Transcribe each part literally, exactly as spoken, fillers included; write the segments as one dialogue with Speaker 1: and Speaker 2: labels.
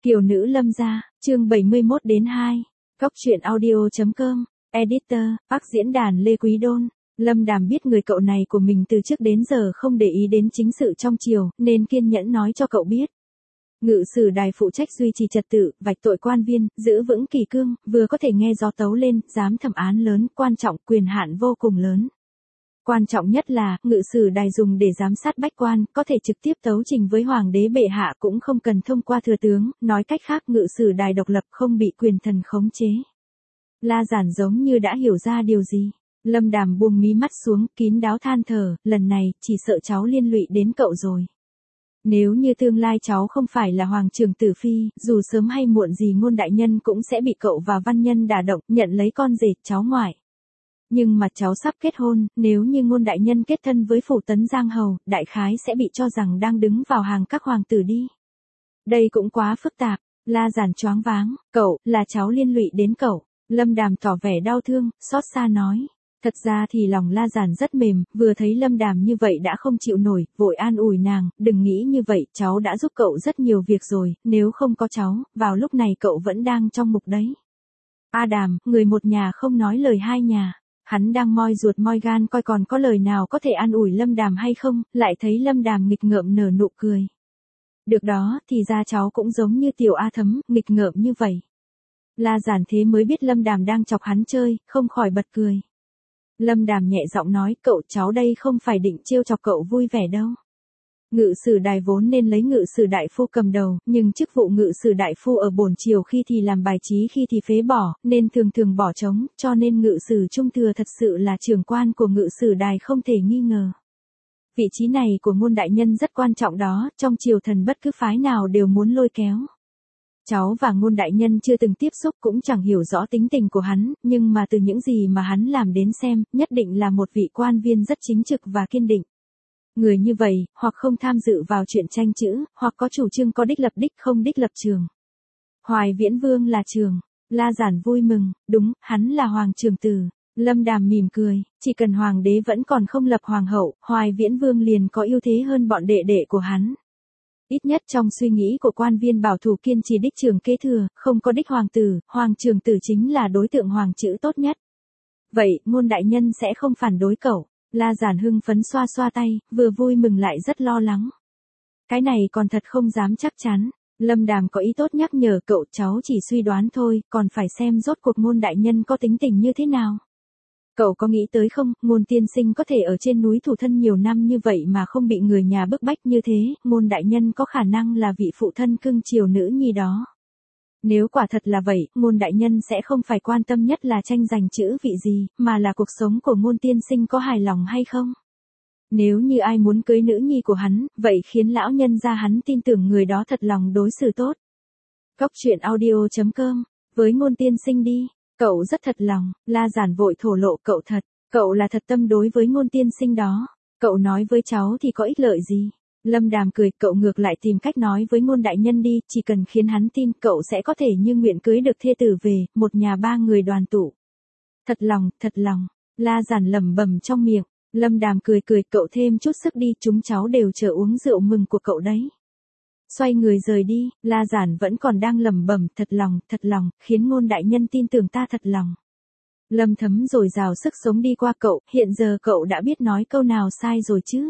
Speaker 1: Kiều nữ Lâm gia, chương bảy mươi mốt đến hai. Cóc truyện audio chấm com, Editor, Bắc diễn đàn Lê Quý Đôn. Lâm Đàm biết người cậu này của mình từ trước đến giờ không để ý đến chính sự trong triều, nên kiên nhẫn nói cho cậu biết. Ngự sử đài phụ trách duy trì trật tự, vạch tội quan viên, giữ vững kỷ cương, vừa có thể nghe gió tấu lên, dám thẩm án lớn, quan trọng, quyền hạn vô cùng lớn. Quan trọng nhất là, ngự sử đài dùng để giám sát bách quan, có thể trực tiếp tấu trình với hoàng đế bệ hạ cũng không cần thông qua thừa tướng, nói cách khác ngự sử đài độc lập không bị quyền thần khống chế. La Giản giống như đã hiểu ra điều gì. Lâm Đàm buông mí mắt xuống, kín đáo than thở, lần này, chỉ sợ cháu liên lụy đến cậu rồi. Nếu như tương lai cháu không phải là hoàng trưởng tử phi, dù sớm hay muộn gì Ngôn đại nhân cũng sẽ bị cậu và văn nhân đả động, nhận lấy con rể, cháu ngoại. Nhưng mà cháu sắp kết hôn, nếu như Ngôn đại nhân kết thân với Phủ Tấn Giang Hầu, đại khái sẽ bị cho rằng đang đứng vào hàng các hoàng tử đi. Đây cũng quá phức tạp. La Giản choáng váng, cậu, là cháu liên lụy đến cậu. Lâm Đàm tỏ vẻ đau thương, xót xa nói. Thật ra thì lòng La Giản rất mềm, vừa thấy Lâm Đàm như vậy đã không chịu nổi, vội an ủi nàng, đừng nghĩ như vậy, cháu đã giúp cậu rất nhiều việc rồi, nếu không có cháu, vào lúc này cậu vẫn đang trong mục đấy. A Đàm, người một nhà không nói lời hai nhà. Hắn đang moi ruột moi gan coi còn có lời nào có thể an ủi Lâm Đàm hay không, lại thấy Lâm Đàm nghịch ngợm nở nụ cười. Được đó, thì ra cháu cũng giống như tiểu A Thấm, nghịch ngợm như vậy. La Giản thế mới biết Lâm Đàm đang chọc hắn chơi, không khỏi bật cười. Lâm Đàm nhẹ giọng nói, cậu cháu đây không phải định trêu chọc cậu vui vẻ đâu. Ngự sử đài vốn nên lấy ngự sử đại phu cầm đầu, nhưng chức vụ ngự sử đại phu ở bổn triều khi thì làm bài trí khi thì phế bỏ, nên thường thường bỏ trống, cho nên ngự sử trung thừa thật sự là trưởng quan của ngự sử đài không thể nghi ngờ. Vị trí này của Ngôn đại nhân rất quan trọng đó, trong triều thần bất cứ phái nào đều muốn lôi kéo. Cháu và Ngôn đại nhân chưa từng tiếp xúc cũng chẳng hiểu rõ tính tình của hắn, nhưng mà từ những gì mà hắn làm đến xem, nhất định là một vị quan viên rất chính trực và kiên định. Người như vậy, hoặc không tham dự vào chuyện tranh chữ, hoặc có chủ trương có đích lập đích không đích lập trường. Hoài Viễn Vương là trường. La Giản vui mừng, đúng, hắn là hoàng trưởng tử. Lâm Đàm mỉm cười, chỉ cần hoàng đế vẫn còn không lập hoàng hậu, Hoài Viễn Vương liền có ưu thế hơn bọn đệ đệ của hắn. Ít nhất trong suy nghĩ của quan viên bảo thủ kiên trì đích trường kế thừa, không có đích hoàng tử, hoàng trưởng tử chính là đối tượng hoàng chữ tốt nhất. Vậy, Ngôn đại nhân sẽ không phản đối cậu. La Giản hưng phấn xoa xoa tay, vừa vui mừng lại rất lo lắng. Cái này còn thật không dám chắc chắn. Lâm Đàm có ý tốt nhắc nhở cậu, cháu chỉ suy đoán thôi, còn phải xem rốt cuộc Ngôn đại nhân có tính tình như thế nào. Cậu có nghĩ tới không, Ngôn tiên sinh có thể ở trên núi thủ thân nhiều năm như vậy mà không bị người nhà bức bách như thế, Ngôn đại nhân có khả năng là vị phụ thân cưng chiều nữ nhi đó. Nếu quả thật là vậy, Ngôn đại nhân sẽ không phải quan tâm nhất là tranh giành chữ vị gì, mà là cuộc sống của Ngôn tiên sinh có hài lòng hay không. Nếu như ai muốn cưới nữ nhi của hắn, vậy khiến lão nhân gia hắn tin tưởng người đó thật lòng đối xử tốt. Cóc truyện audio chấm com, với Ngôn tiên sinh đi, cậu rất thật lòng. La Giản vội thổ lộ, cậu thật, cậu là thật tâm đối với Ngôn tiên sinh đó, cậu nói với cháu thì có ích lợi gì. Lâm Đàm cười, cậu ngược lại tìm cách nói với Ngôn đại nhân đi, chỉ cần khiến hắn tin, cậu sẽ có thể như nguyện cưới được thê tử về, một nhà ba người đoàn tụ. Thật lòng, thật lòng, La Giản lẩm bẩm trong miệng. Lâm Đàm cười cười, cậu thêm chút sức đi, chúng cháu đều chờ uống rượu mừng của cậu đấy. Xoay người rời đi, La Giản vẫn còn đang lẩm bẩm, thật lòng, thật lòng, khiến Ngôn đại nhân tin tưởng ta thật lòng. Lâm Thấm dồi dào sức sống đi qua cậu, hiện giờ cậu đã biết nói câu nào sai rồi chứ.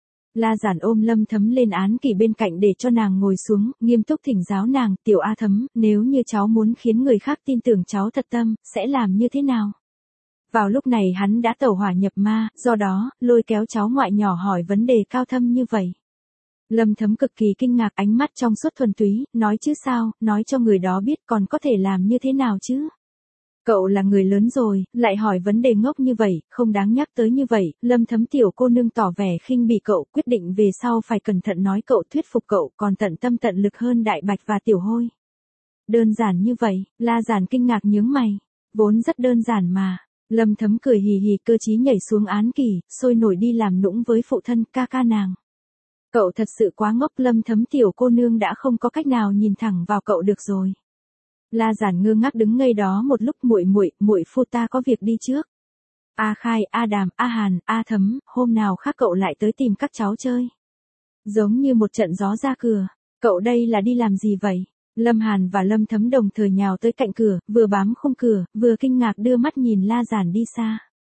Speaker 1: La Giản ôm Lâm Thấm lên án kỷ bên cạnh để cho nàng ngồi xuống, nghiêm túc thỉnh giáo nàng, tiểu A Thấm, nếu như cháu muốn khiến người khác tin tưởng cháu thật tâm, sẽ làm như thế nào? Vào lúc này hắn đã tẩu hỏa nhập ma, do đó, lôi kéo cháu ngoại nhỏ hỏi vấn đề cao thâm như vậy. Lâm Thấm cực kỳ kinh ngạc, ánh mắt trong suốt thuần túy, nói chứ sao, nói cho người đó biết còn có thể làm như thế nào chứ? Cậu là người lớn rồi, lại hỏi vấn đề ngốc như vậy, không đáng nhắc tới như vậy. Lâm Thấm tiểu cô nương tỏ vẻ khinh bỉ cậu, quyết định về sau phải cẩn thận nói cậu, thuyết phục cậu, còn tận tâm tận lực hơn Đại Bạch và Tiểu Hôi. Đơn giản như vậy. La Giản kinh ngạc nhướng mày. Vốn rất đơn giản mà. Lâm Thấm cười hì hì, cơ chí nhảy xuống án kỷ, sôi nổi đi làm nũng với phụ thân ca ca nàng. Cậu thật sự quá ngốc. Lâm Thấm tiểu cô nương đã không có cách nào nhìn thẳng vào cậu được rồi. La Giản ngơ ngác đứng ngây đó một lúc, muội muội, muội phu ta có việc đi trước. A Khai, A Đàm, A Hàn, A Thấm, hôm nào khác cậu lại tới tìm các cháu chơi. Giống như một trận gió ra cửa, cậu đây là đi làm gì vậy? Lâm Hàn và Lâm Thấm đồng thời nhào tới cạnh cửa, vừa bám khung cửa, vừa kinh ngạc đưa mắt nhìn La Giản đi xa.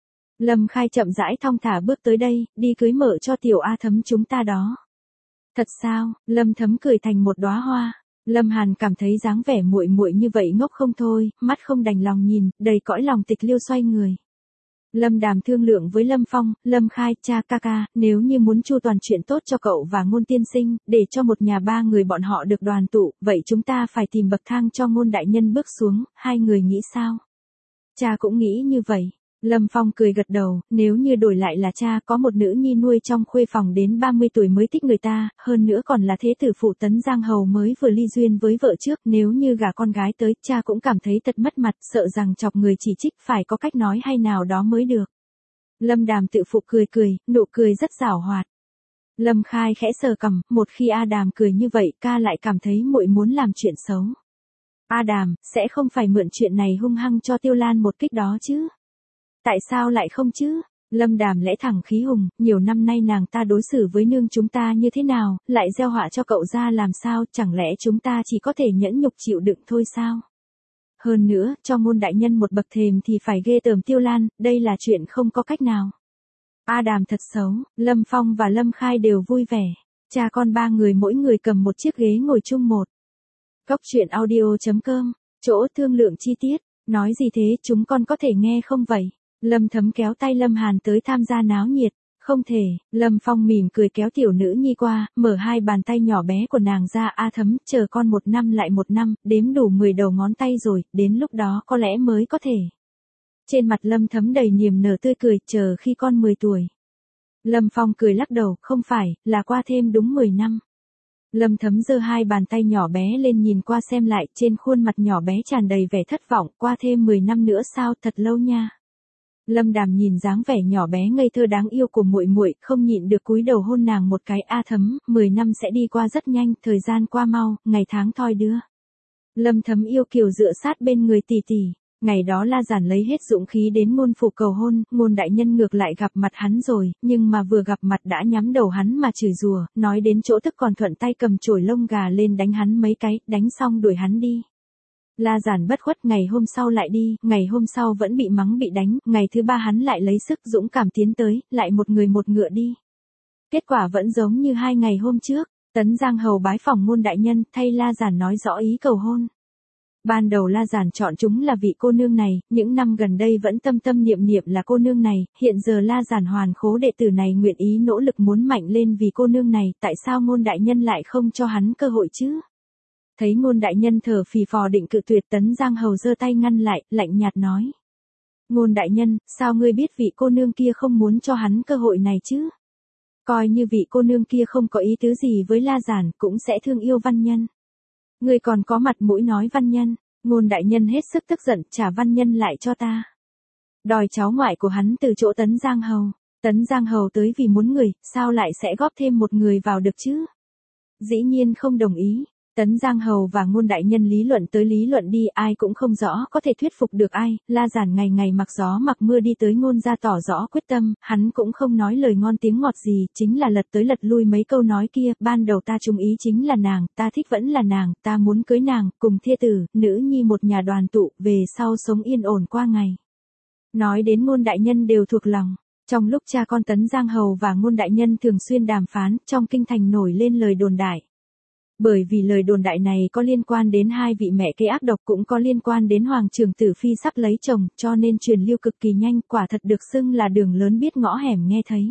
Speaker 1: Lâm Khai chậm rãi thong thả bước tới đây, đi cưới mợ cho tiểu A Thấm chúng ta đó. Thật sao? Lâm Thấm cười thành một đóa hoa. Lâm Hàn cảm thấy dáng vẻ muội muội như vậy ngốc không thôi, mắt không đành lòng nhìn, đầy cõi lòng tịch liêu xoay người. Lâm Đàm thương lượng với Lâm Phong, Lâm Khai, cha ca ca, nếu như muốn chu toàn chuyện tốt cho cậu và Ngôn tiên sinh, để cho một nhà ba người bọn họ được đoàn tụ, vậy chúng ta phải tìm bậc thang cho Ngôn đại nhân bước xuống, hai người nghĩ sao? Cha cũng nghĩ như vậy. Lâm Phong cười gật đầu, nếu như đổi lại là cha có một nữ nhi nuôi trong khuê phòng đến ba mươi tuổi mới thích người ta, hơn nữa còn là thế tử phủ Tấn Giang Hầu mới vừa ly duyên với vợ trước, nếu như gả con gái tới, cha cũng cảm thấy thật mất mặt, sợ rằng chọc người chỉ trích, phải có cách nói hay nào đó mới được. Lâm Đàm tự phụ cười cười, nụ cười rất giảo hoạt. Lâm Khai khẽ sờ cằm, một khi A Đàm cười như vậy, ca lại cảm thấy muội muốn làm chuyện xấu. A Đàm, sẽ không phải mượn chuyện này hung hăng cho Tiêu Lan một kích đó chứ? Tại sao lại không chứ? Lâm Đàm lẽ thẳng khí hùng, nhiều năm nay nàng ta đối xử với nương chúng ta như thế nào, lại gieo họa cho cậu ra làm sao, chẳng lẽ chúng ta chỉ có thể nhẫn nhục chịu đựng thôi sao? Hơn nữa, cho Ngôn đại nhân một bậc thềm thì phải ghê tởm Tiêu Lan, đây là chuyện không có cách nào. A Đàm thật xấu, Lâm Phong và Lâm Khai đều vui vẻ. Cha con ba người mỗi người cầm một chiếc ghế ngồi chung một. Cốc truyện audio chấm com, chỗ thương lượng chi tiết, nói gì thế chúng con có thể nghe không vậy? Lâm Thấm kéo tay Lâm Hàn tới tham gia náo nhiệt. Không thể, Lâm Phong mỉm cười kéo tiểu nữ nhi qua, mở hai bàn tay nhỏ bé của nàng ra. A Thấm, chờ con một năm lại một năm, đếm đủ mười đầu ngón tay rồi, đến lúc đó có lẽ mới có thể. Trên mặt Lâm Thấm đầy niềm nở tươi cười, chờ khi con mười tuổi. Lâm Phong cười lắc đầu, không phải, là qua thêm đúng mười năm. Lâm Thấm giơ hai bàn tay nhỏ bé lên nhìn qua xem lại, trên khuôn mặt nhỏ bé tràn đầy vẻ thất vọng, qua thêm mười năm nữa sao, thật lâu nha. Lâm Đàm nhìn dáng vẻ nhỏ bé ngây thơ đáng yêu của muội muội, không nhịn được cúi đầu hôn nàng một cái. A Thấm, mười năm sẽ đi qua rất nhanh, thời gian qua mau, ngày tháng thoi đưa. Lâm Thấm yêu kiều dựa sát bên người tỷ tỷ. Ngày đó La Giản lấy hết dũng khí đến Ngôn phủ cầu hôn, Ngôn đại nhân ngược lại gặp mặt hắn rồi, nhưng mà vừa gặp mặt đã nhắm đầu hắn mà chửi rủa, nói đến chỗ tức còn thuận tay cầm chổi lông gà lên đánh hắn mấy cái, đánh xong đuổi hắn đi. La Giản bất khuất, ngày hôm sau lại đi, ngày hôm sau vẫn bị mắng bị đánh, ngày thứ ba hắn lại lấy sức dũng cảm tiến tới, lại một người một ngựa đi. Kết quả vẫn giống như hai ngày hôm trước, Tấn Giang Hầu bái phỏng Ngôn đại nhân, thay La Giản nói rõ ý cầu hôn. Ban đầu La Giản chọn chúng là vị cô nương này, những năm gần đây vẫn tâm tâm niệm niệm là cô nương này, hiện giờ La Giản hoàn khố đệ tử này nguyện ý nỗ lực muốn mạnh lên vì cô nương này, tại sao Ngôn đại nhân lại không cho hắn cơ hội chứ? Thấy Ngôn đại nhân thở phì phò định cự tuyệt, Tấn Giang Hầu giơ tay ngăn lại, lạnh nhạt nói. Ngôn đại nhân, sao ngươi biết vị cô nương kia không muốn cho hắn cơ hội này chứ? Coi như vị cô nương kia không có ý tứ gì với La Giản, cũng sẽ thương yêu văn nhân. Ngươi còn có mặt mũi nói văn nhân, Ngôn đại nhân hết sức tức giận, trả văn nhân lại cho ta. Đòi cháu ngoại của hắn từ chỗ Tấn Giang Hầu. Tấn Giang Hầu tới vì muốn người, sao lại sẽ góp thêm một người vào được chứ? Dĩ nhiên không đồng ý. Tấn Giang Hầu và Ngôn đại nhân lý luận tới lý luận đi, ai cũng không rõ có thể thuyết phục được ai. La Giản ngày ngày mặc gió mặc mưa đi tới Ngôn gia tỏ rõ quyết tâm, hắn cũng không nói lời ngon tiếng ngọt gì, chính là lật tới lật lui mấy câu nói kia. Ban đầu ta chung ý chính là nàng, ta thích vẫn là nàng, ta muốn cưới nàng, cùng thê tử, nữ nhi một nhà đoàn tụ, về sau sống yên ổn qua ngày. Nói đến Ngôn đại nhân đều thuộc lòng. Trong lúc cha con Tấn Giang Hầu và Ngôn đại nhân thường xuyên đàm phán, trong kinh thành nổi lên lời đồn đại. Bởi vì lời đồn đại này có liên quan đến hai vị mẹ kế ác độc, cũng có liên quan đến Hoàng trưởng tử phi sắp lấy chồng, cho nên truyền lưu cực kỳ nhanh, quả thật được xưng là đường lớn biết ngõ hẻm nghe thấy.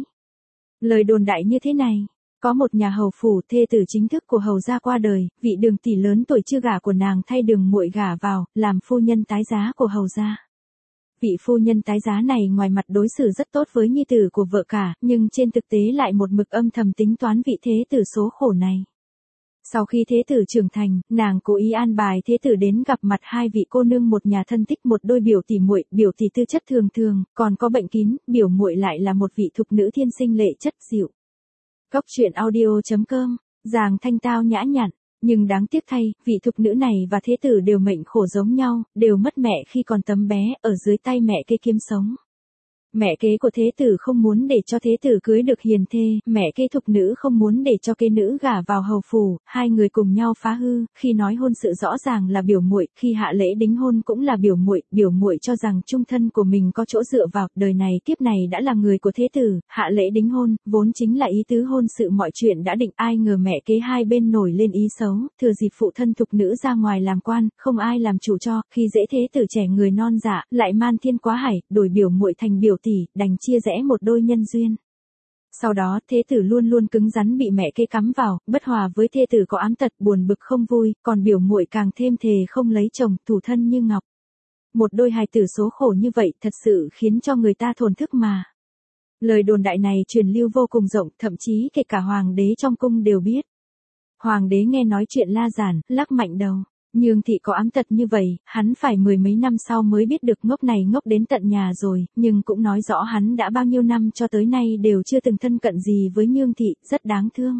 Speaker 1: Lời đồn đại như thế này, có một nhà hầu phủ, thê tử chính thức của hầu gia qua đời, vị Đường tỷ lớn tuổi chưa gả của nàng thay Đường muội gả vào, làm phu nhân tái giá của hầu gia. Vị phu nhân tái giá này ngoài mặt đối xử rất tốt với nhi tử của vợ cả, nhưng trên thực tế lại một mực âm thầm tính toán vị thế tử số khổ này. Sau khi thế tử trưởng thành, nàng cố ý an bài thế tử đến gặp mặt hai vị cô nương một nhà thân thích, một đôi biểu tỷ muội, biểu tỷ tư chất thường thường, còn có bệnh kín, biểu muội lại là một vị thục nữ thiên sinh lệ chất dịu. Cốc truyện audio chấm com, dàng thanh tao nhã nhặn, nhưng đáng tiếc thay, vị thục nữ này và thế tử đều mệnh khổ giống nhau, đều mất mẹ khi còn tấm bé, ở dưới tay mẹ kê kiếm sống. Mẹ kế của thế tử không muốn để cho thế tử cưới được hiền thê, mẹ kế thục nữ không muốn để cho kế nữ gả vào hầu phủ, hai người cùng nhau phá hư, khi nói hôn sự rõ ràng là biểu muội, khi hạ lễ đính hôn cũng là biểu muội, biểu muội cho rằng chung thân của mình có chỗ dựa vào, đời này kiếp này đã là người của thế tử, hạ lễ đính hôn, vốn chính là ý tứ hôn sự mọi chuyện đã định, ai ngờ mẹ kế hai bên nổi lên ý xấu, thừa dịp phụ thân thục nữ ra ngoài làm quan, không ai làm chủ cho, khi dễ thế tử trẻ người non dạ, lại man thiên quá hải, đổi biểu muội thành biểu tỷ, đành chia rẽ một đôi nhân duyên. Sau đó, thế tử luôn luôn cứng rắn bị mẹ kế cắm vào, bất hòa với thế tử có ám tật, buồn bực không vui, còn biểu muội càng thêm thề không lấy chồng, thủ thân như ngọc. Một đôi hài tử số khổ như vậy, thật sự khiến cho người ta thổn thức mà. Lời đồn đại này truyền lưu vô cùng rộng, thậm chí kể cả hoàng đế trong cung đều biết. Hoàng đế nghe nói chuyện La Giản, lắc mạnh đầu. Nhương thị có ám tật như vậy, hắn phải mười mấy năm sau mới biết được, ngốc này ngốc đến tận nhà rồi, nhưng cũng nói rõ hắn đã bao nhiêu năm cho tới nay đều chưa từng thân cận gì với Nhương thị, rất đáng thương.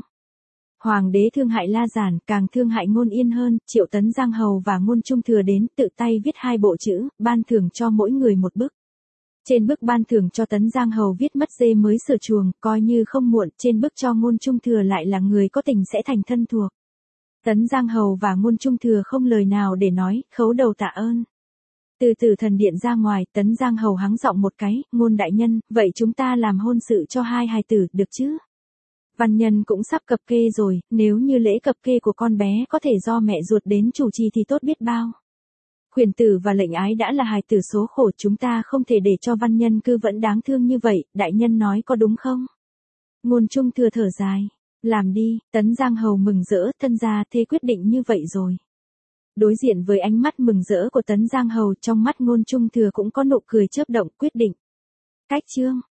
Speaker 1: Hoàng đế thương hại La Giản, càng thương hại Ngôn Yên hơn, triệu tấn Giang Hầu và Ngôn Trung Thừa đến, tự tay viết hai bộ chữ, ban thưởng cho mỗi người một bức. Trên bức ban thưởng cho Tấn Giang Hầu viết mất dê mới sửa chuồng, coi như không muộn, trên bức cho Ngôn Trung Thừa lại là người có tình sẽ thành thân thuộc. Tấn Giang Hầu và Ngôn Trung Thừa không lời nào để nói, khấu đầu tạ ơn. Từ từ thần điện ra ngoài, Tấn Giang Hầu hắng giọng một cái, Ngôn đại nhân, vậy chúng ta làm hôn sự cho hai hài tử, được chứ? Văn nhân cũng sắp cập kê rồi, nếu như lễ cập kê của con bé có thể do mẹ ruột đến chủ trì thì tốt biết bao. Khuyển tử và lệnh ái đã là hài tử số khổ, chúng ta không thể để cho văn nhân cư vẫn đáng thương như vậy, đại nhân nói có đúng không? Ngôn Trung Thừa thở dài. Làm đi, Tấn Giang Hầu mừng rỡ, thân gia thế quyết định như vậy rồi. Đối diện với ánh mắt mừng rỡ của Tấn Giang Hầu, trong mắt Ngôn Trung Thừa cũng có nụ cười chớp động, quyết định. Cách chương.